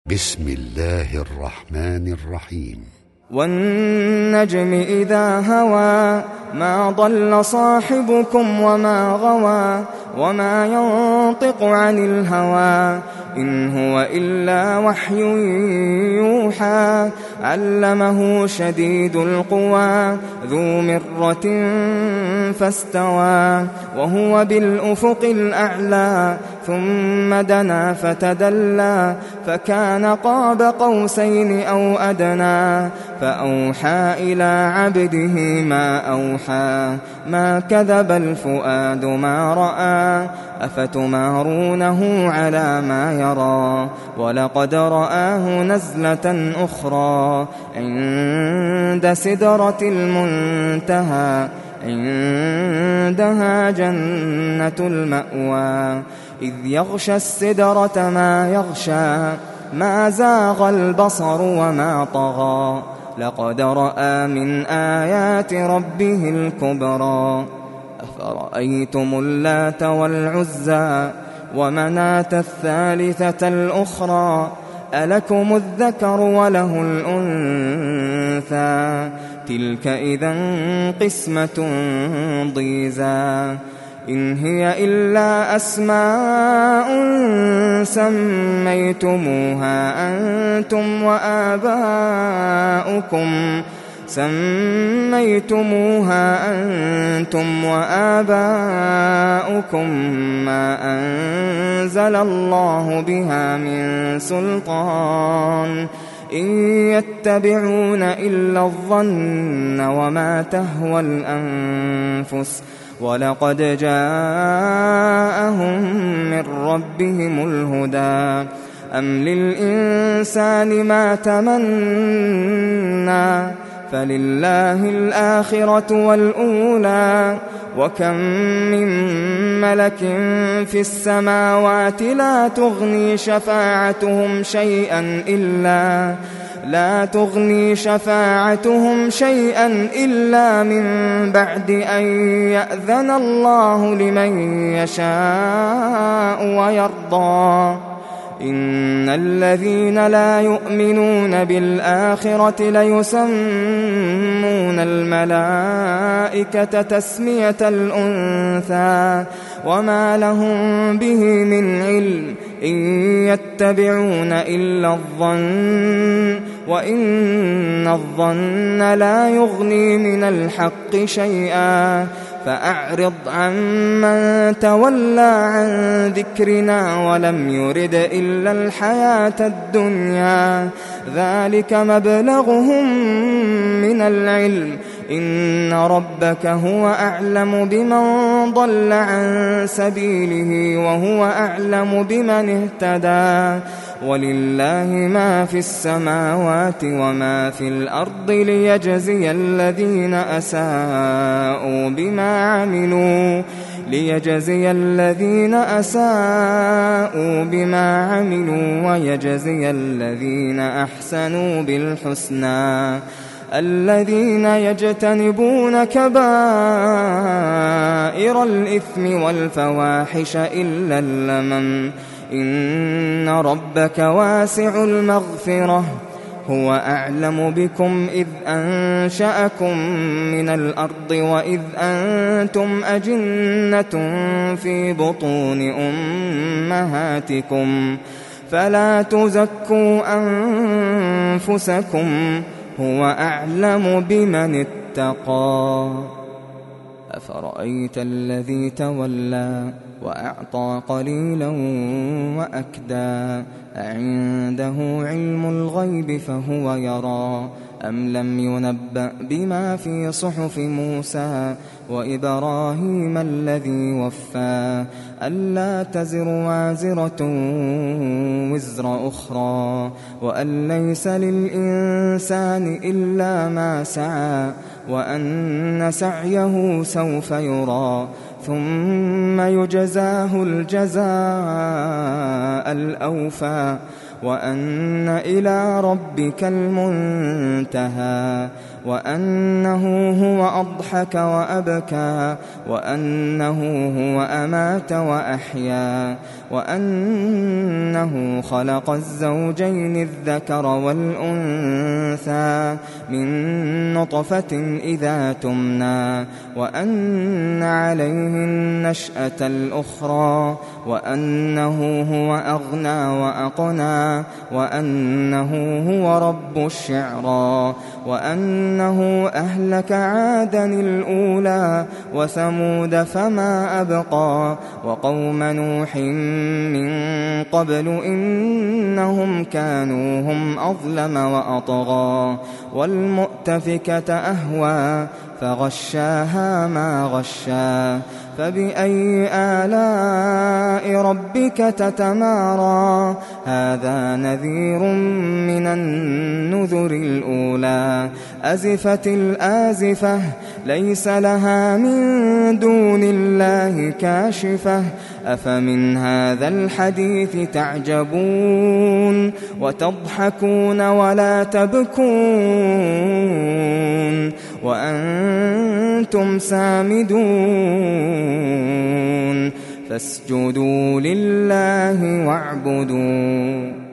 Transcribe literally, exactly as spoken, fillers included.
بسم الله الرحمن الرحيم. والنجم إذا هوى ما ضل صاحبكم وما غوى وما ينطق عن الهوى إن هو إلا وحي يوحى علمه شديد القوى ذو مرة فاستوى وهو بالأفق الأعلى ثم دنا فتدلى فكان قاب قوسين أو أدنى فأوحى إلى عبده ما أوحى ما كذب الفؤاد ما رأى أفتمارونه على ما يرى ولقد رآه نزلة أخرى عند سدرة المنتهى عندها جنة المأوى إذ يغشى السدرة ما يغشى ما زاغ البصر وما طغى لقد رأى من آيات ربه الكبرى أفرأيتم اللات والعزى ومناة الثالثة الأخرى ألكم الذكر وله الأنثى تلك إذا قسمة ضيزى إن هي إلا أسماء سميتموها أنتم وآباؤكم سميتموها أنتم وآباؤكم ما أنزل الله بها من سلطان إن يتبعون إلا الظن وما تهوى الأنفس ولقد جاءهم من ربهم الهدى أم للإنسان ما تمنى فلله الآخرة والأولى وكم من ملك في السماوات لا تغني شفاعتهم شيئا إلا لا تغني شفاعتهم شيئا إلا من بعد أن يأذن الله لمن يشاء ويرضى إن الذين لا يؤمنون بالآخرة ليسمون الملائكة تسمية الأنثى وما لهم به من علم إن يتبعون إلا الظن وإن الظن لا يغني من الحق شيئا فأعرض عمن تولى عن ذكرنا ولم يرد إلا الحياة الدنيا ذلك مبلغهم من العلم إن ربك هو أعلم بمن ضل عن سبيله وهو أعلم بمن اهتدى ولله ما في السماوات وما في الأرض ليجزي الذين أساءوا بما عملوا ليجزي الذين أساءوا بما عملوا ويجزي الذين أحسنوا بالحسنى الذين يجتنبون كبائر الإثم والفواحش إلا اللمم إن ربك واسع المغفرة هو أعلم بكم إذ أنشأكم من الأرض وإذ أنتم أجنة في بطون أمهاتكم فلا تزكوا أنفسكم هو أعلم بمن اتقى أفرأيت الذي تولى وأعطى قليلا وأكدى أعنده علم الغيب فهو يرى أم لم ينبأ بما في صحف موسى وإبراهيم الذي وفى ألا تزر وازرة وزر أخرى وأن ليس للإنسان إلا ما سعى وأن سعيه سوف يرى ثم يجزاه الجزاء الأوفى وأن إلى ربك المنتهى وأنه هو أضحك وأبكى وأنه هو أمات وأحيا وأنه خلق الزوجين الذكر والأنثى من نطفة إذا تمنى وأن عليه النشأة الأخرى وأنه هو أغنى وأقنى وأنه هو رب الشعرى وأنه أهلك عادا الأولى وثمود فما أبقى وقوم نوح من قبل إنهم كانوا هم أظلم وأطغى والمؤتفكة أهوى فغشاها ما غشا فبأي آلاء ربك تتمارى هذا نذير من النذر الأولى أزفت الآزفة ليس لها من دون الله كاشفة أفمن هذا الحديث تعجبون وتضحكون ولا تبكون وأنتم سامدون فاسجدوا لله واعبدوا